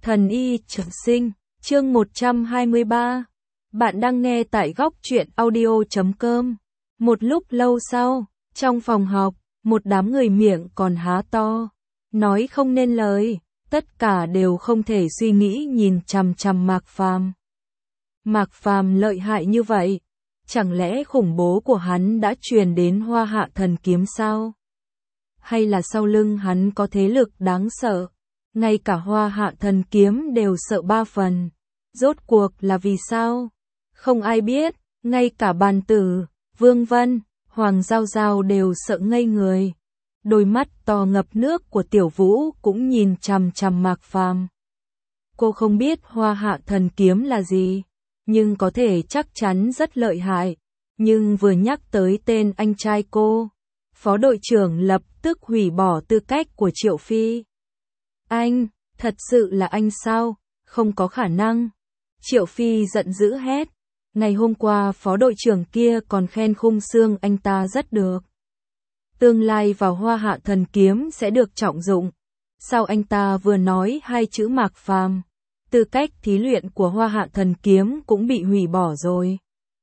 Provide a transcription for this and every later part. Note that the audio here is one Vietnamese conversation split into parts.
Thần y trường sinh, chương 123. Bạn đang nghe tại góc truyện audio.com. Một lúc lâu sau, trong phòng họp, một đám người miệng còn há to, nói không nên lời, tất cả đều không thể suy nghĩ nhìn chằm chằm Mạc Phàm. Mạc Phàm lợi hại như vậy, chẳng lẽ khủng bố của hắn đã truyền đến Hoa Hạ Thần Kiếm sao? Hay là sau lưng hắn có thế lực đáng sợ? Ngay cả Hoa Hạ Thần Kiếm đều sợ ba phần. Rốt cuộc là vì sao? Không ai biết, ngay cả Bàn Tử, Vương Vân, Hoàng Giao Giao đều sợ ngây người. Đôi mắt to ngập nước của Tiểu Vũ cũng nhìn chằm chằm Mạc Phàm. Cô không biết Hoa Hạ Thần Kiếm là gì, nhưng có thể chắc chắn rất lợi hại. Nhưng vừa nhắc tới tên anh trai cô, Phó đội trưởng lập tức hủy bỏ tư cách của Triệu Phi. Anh, thật sự là anh sao? Không có khả năng. Triệu Phi giận dữ hét. Ngày hôm qua phó đội trưởng kia còn khen khung xương anh ta rất được. Tương lai vào Hoa Hạ Thần Kiếm sẽ được trọng dụng. Sao anh ta vừa nói hai chữ Mạc Phàm, tư cách thí luyện của Hoa Hạ Thần Kiếm cũng bị hủy bỏ rồi.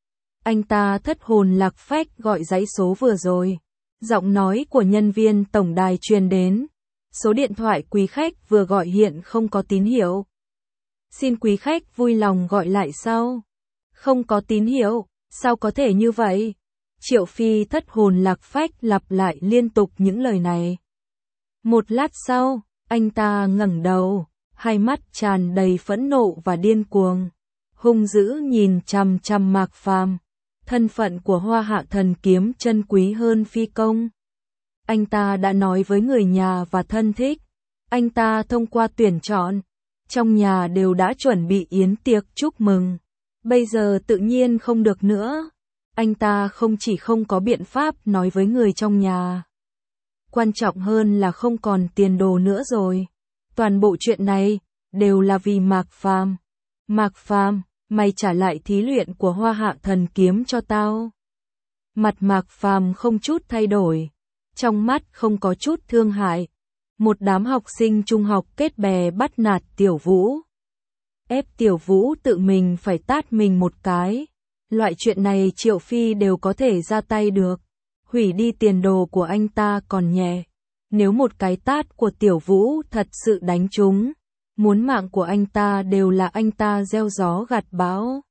Anh ta thất hồn lạc phách gọi dãy số vừa rồi. Giọng nói của nhân viên tổng đài truyền đến. Số điện thoại quý khách vừa gọi hiện không có tín hiệu. Xin quý khách vui lòng gọi lại sau. Không có tín hiệu, sao có thể như vậy? Triệu Phi thất hồn lạc phách lặp lại liên tục những lời này. Một lát sau, anh ta ngẩng đầu, hai mắt tràn đầy phẫn nộ và điên cuồng, hung dữ nhìn chằm chằm Mạc Phàm. Thân phận của Hoa Hạ Thần Kiếm chân quý hơn phi công. Anh ta đã nói với người nhà và thân thích, anh ta thông qua tuyển chọn, trong nhà đều đã chuẩn bị yến tiệc chúc mừng. Bây giờ tự nhiên không được nữa. Anh ta không chỉ không có biện pháp nói với người trong nhà. Quan trọng hơn là không còn tiền đồ nữa rồi. Toàn bộ chuyện này đều là vì Mạc Phàm. Mạc Phàm, mày trả lại thí luyện của Hoa Hạ Thần Kiếm cho tao. Mặt Mạc Phàm không chút thay đổi, trong mắt không có chút thương hại. Một đám học sinh trung học kết bè bắt nạt Tiểu Vũ, ép Tiểu Vũ tự mình phải tát mình một cái. Loại chuyện này Triệu Phi đều có thể ra tay được. Hủy đi tiền đồ của anh ta còn nhẹ. Nếu một cái tát của Tiểu Vũ thật sự đánh trúng, muốn mạng của anh ta đều là anh ta gieo gió gặt bão.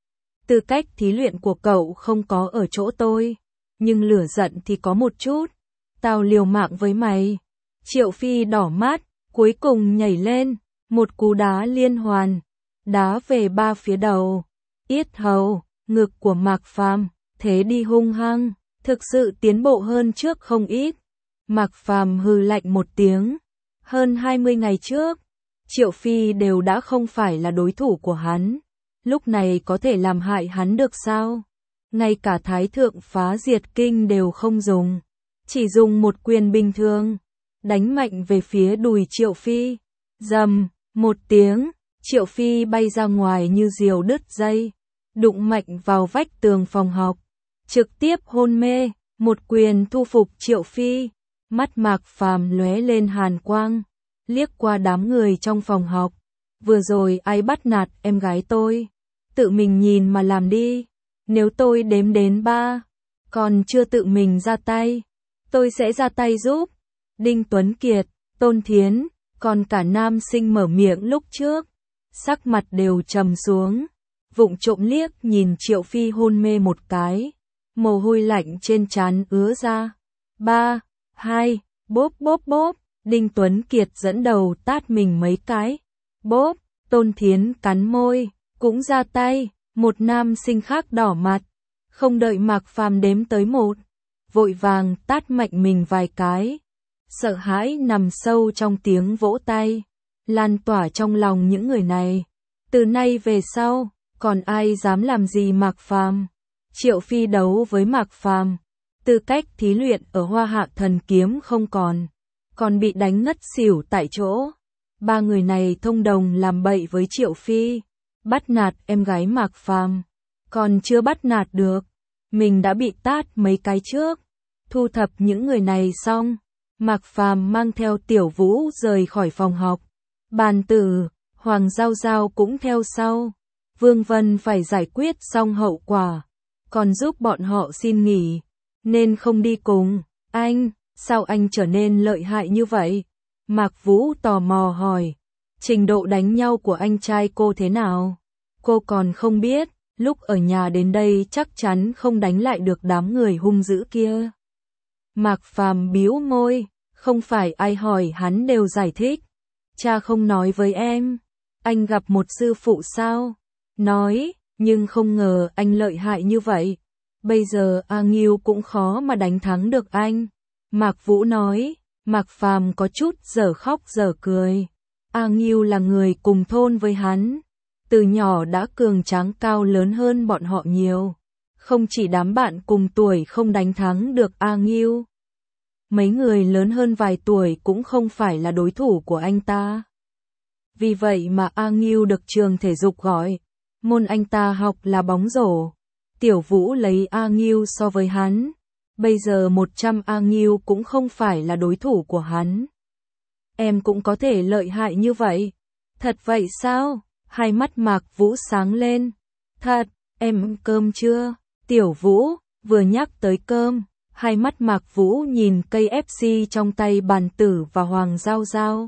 Tư cách thí luyện của cậu không có ở chỗ tôi, nhưng lửa giận thì có một chút. Tao liều mạng với mày. Triệu Phi đỏ mắt, cuối cùng nhảy lên, một cú đá liên hoàn, đá về ba phía đầu, yết hầu, ngực của Mạc Phàm, thế đi hung hăng, thực sự tiến bộ hơn trước không ít. Mạc Phàm hừ lạnh một tiếng, hơn 20 ngày trước, Triệu Phi đều đã không phải là đối thủ của hắn, lúc này có thể làm hại hắn được sao? Ngay cả Thái Thượng Phá Diệt Kinh đều không dùng, chỉ dùng một quyền bình thường, đánh mạnh về phía đùi Triệu Phi. Rầm, một tiếng, Triệu Phi bay ra ngoài như diều đứt dây, đụng mạnh vào vách tường phòng học, trực tiếp hôn mê. Một quyền thu phục Triệu Phi. Mắt Mạc Phàm lóe lên hàn quang, liếc qua đám người trong phòng học. Vừa rồi ai bắt nạt em gái tôi? Tự mình nhìn mà làm đi. Nếu tôi đếm đến 3, còn chưa tự mình ra tay, tôi sẽ ra tay giúp. Đinh Tuấn Kiệt, Tôn Thiến, còn cả nam sinh mở miệng lúc trước, sắc mặt đều trầm xuống, vụng trộm liếc nhìn Triệu Phi hôn mê một cái, mồ hôi lạnh trên trán ứa ra. 3, 2, bốp bốp bốp, Đinh Tuấn Kiệt dẫn đầu tát mình mấy cái. Bốp, Tôn Thiến cắn môi, cũng ra tay. Một nam sinh khác đỏ mặt, không đợi Mạc Phàm đếm tới 1, vội vàng tát mạnh mình vài cái. Sợ hãi nằm sâu trong tiếng vỗ tay, lan tỏa trong lòng những người này. Từ nay về sau, còn ai dám làm gì Mạc Phàm? Triệu Phi đấu với Mạc Phàm, tư cách thí luyện ở Hoa Hạ Thần Kiếm không còn bị đánh ngất xỉu tại chỗ. Ba người này thông đồng làm bậy với Triệu Phi, bắt nạt em gái Mạc Phàm, còn chưa bắt nạt được, mình đã bị tát mấy cái trước. Thu thập những người này xong, Mạc Phàm mang theo Tiểu Vũ rời khỏi phòng học. Bàn Tử, Hoàng Giao Giao cũng theo sau. Vương Vân phải giải quyết xong hậu quả, còn giúp bọn họ xin nghỉ, nên không đi cùng. Anh, sao anh trở nên lợi hại như vậy? Mạc Vũ tò mò hỏi, trình độ đánh nhau của anh trai cô thế nào? Cô còn không biết, lúc ở nhà đến đây chắc chắn không đánh lại được đám người hung dữ kia. Mạc Phàm bĩu môi, không phải ai hỏi hắn đều giải thích. Cha không nói với em, anh gặp một sư phụ sao? Nói, nhưng không ngờ anh lợi hại như vậy. Bây giờ A Nghiêu cũng khó mà đánh thắng được anh. Mạc Vũ nói. Mạc Phàm có chút dở khóc dở cười. A Nghiêu là người cùng thôn với hắn, từ nhỏ đã cường tráng cao lớn hơn bọn họ nhiều. Không chỉ đám bạn cùng tuổi không đánh thắng được A Nghiêu, mấy người lớn hơn vài tuổi cũng không phải là đối thủ của anh ta. Vì vậy mà A Nghiêu được trường thể dục gọi, môn anh ta học là bóng rổ. Tiểu Vũ lấy A Nghiêu so với hắn. Bây giờ 100 A Nghiêu cũng không phải là đối thủ của hắn. Em cũng có thể lợi hại như vậy. Thật vậy sao? Hai mắt Mạc Vũ sáng lên. Thật, em ăn cơm chưa? Tiểu Vũ, vừa nhắc tới cơm, hai mắt Mạc Vũ nhìn cây FC trong tay Bàn Tử và Hoàng Giao Giao.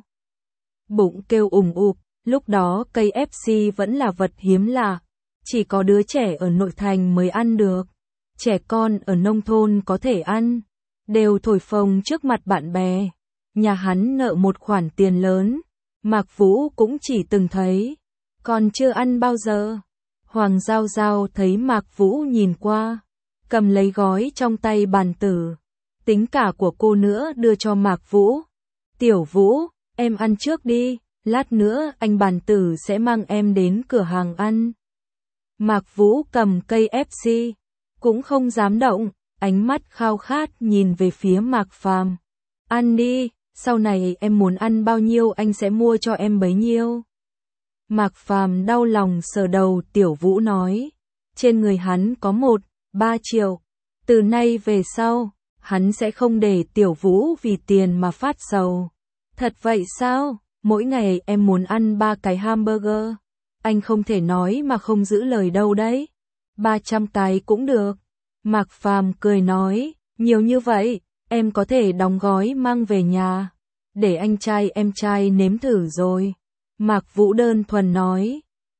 Bụng kêu ủng ụp, lúc đó cây FC vẫn là vật hiếm lạ. Chỉ có đứa trẻ ở nội thành mới ăn được. Trẻ con ở nông thôn có thể ăn, đều thổi phồng trước mặt bạn bè. Nhà hắn nợ một khoản tiền lớn, Mạc Vũ cũng chỉ từng thấy, còn chưa ăn bao giờ. Hoàng Giao Giao thấy Mạc Vũ nhìn qua, cầm lấy gói trong tay Bàn Tử, tính cả của cô nữa đưa cho Mạc Vũ. Tiểu Vũ, em ăn trước đi, lát nữa anh Bàn Tử sẽ mang em đến cửa hàng ăn. Mạc Vũ cầm cây FC, cũng không dám động, ánh mắt khao khát nhìn về phía Mạc Phàm. Ăn đi, sau này em muốn ăn bao nhiêu anh sẽ mua cho em bấy nhiêu. Mạc Phàm đau lòng sờ đầu. Tiểu Vũ nói, trên người hắn có 1-3 triệu. Từ nay về sau, hắn sẽ không để Tiểu Vũ vì tiền mà phát sầu. Thật vậy sao? Mỗi ngày em muốn ăn 3 cái hamburger. Anh không thể nói mà không giữ lời đâu đấy. 300 cái cũng được. Mạc Phàm cười nói, nhiều như vậy, em có thể đóng gói mang về nhà, để anh trai em trai nếm thử rồi. Mạc Vũ đơn thuần nói,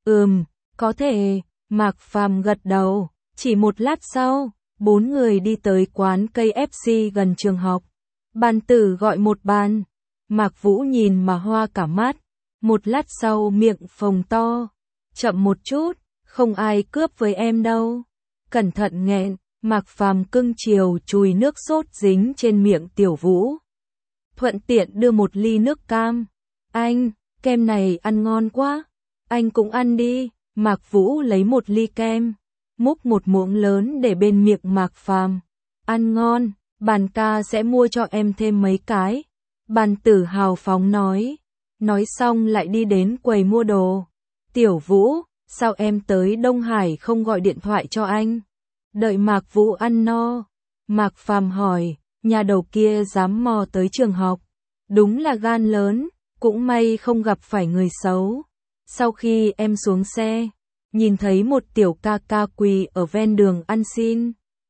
có thể. Mạc Phàm gật đầu. Chỉ một lát sau, 4 người đi tới quán cây FC gần trường học. Bàn Tử gọi một bàn. Mạc Vũ nhìn mà hoa cả mắt. Một lát sau miệng phồng to. Chậm một chút, không ai cướp với em đâu. Cẩn thận nghẹn. Mạc Phàm cưng chiều chùi nước sốt dính trên miệng Tiểu Vũ. Thuận tiện đưa một ly nước cam. Anh, kem này ăn ngon quá. Anh cũng ăn đi. Mạc Vũ lấy một ly kem, múc một muỗng lớn để bên miệng Mạc Phàm. Ăn ngon, Bàn ca sẽ mua cho em thêm mấy cái. Bàn Tử hào phóng nói. Nói xong lại đi đến quầy mua đồ. Tiểu Vũ, sao em tới Đông Hải không gọi điện thoại cho anh? Đợi Mạc Vũ ăn no. Mạc Phàm hỏi, nhà đầu kia dám mò tới trường học. Đúng là gan lớn, cũng may không gặp phải người xấu. Sau khi em xuống xe, nhìn thấy một tiểu ca ca quỳ ở ven đường ăn xin.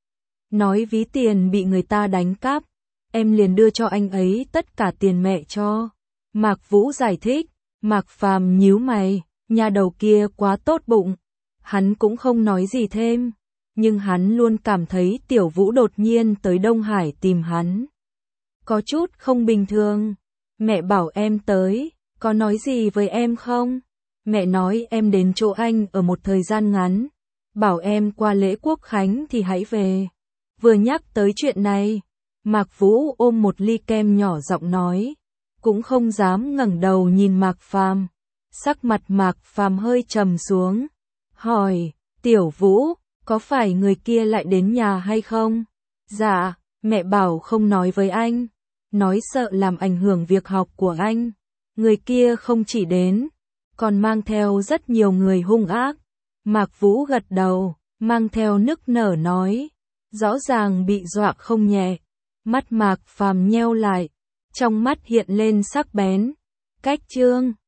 Nói ví tiền bị người ta đánh cắp, em liền đưa cho anh ấy tất cả tiền mẹ cho. Mạc Vũ giải thích. Mạc Phàm nhíu mày, nhà đầu kia quá tốt bụng. Hắn cũng không nói gì thêm, nhưng hắn luôn cảm thấy Tiểu Vũ đột nhiên tới Đông Hải tìm hắn có chút không bình thường. Mẹ bảo em tới, có nói gì với em không? Mẹ nói em đến chỗ anh ở một thời gian ngắn, bảo em qua lễ Quốc Khánh thì hãy về. Vừa nhắc tới chuyện này, Mạc Vũ ôm một ly kem nhỏ giọng nói, cũng không dám ngẩng đầu nhìn Mạc Phàm. Sắc mặt Mạc Phàm hơi trầm xuống, hỏi, Tiểu Vũ, có phải người kia lại đến nhà hay không? Dạ, mẹ bảo không nói với anh, nói sợ làm ảnh hưởng việc học của anh. Người kia không chỉ đến, còn mang theo rất nhiều người hung ác. Mạc Vũ gật đầu, mang theo nức nở nói, rõ ràng bị dọa không nhẹ. Mắt Mạc Phàm nheo lại, trong mắt hiện lên sắc bén. Cách chương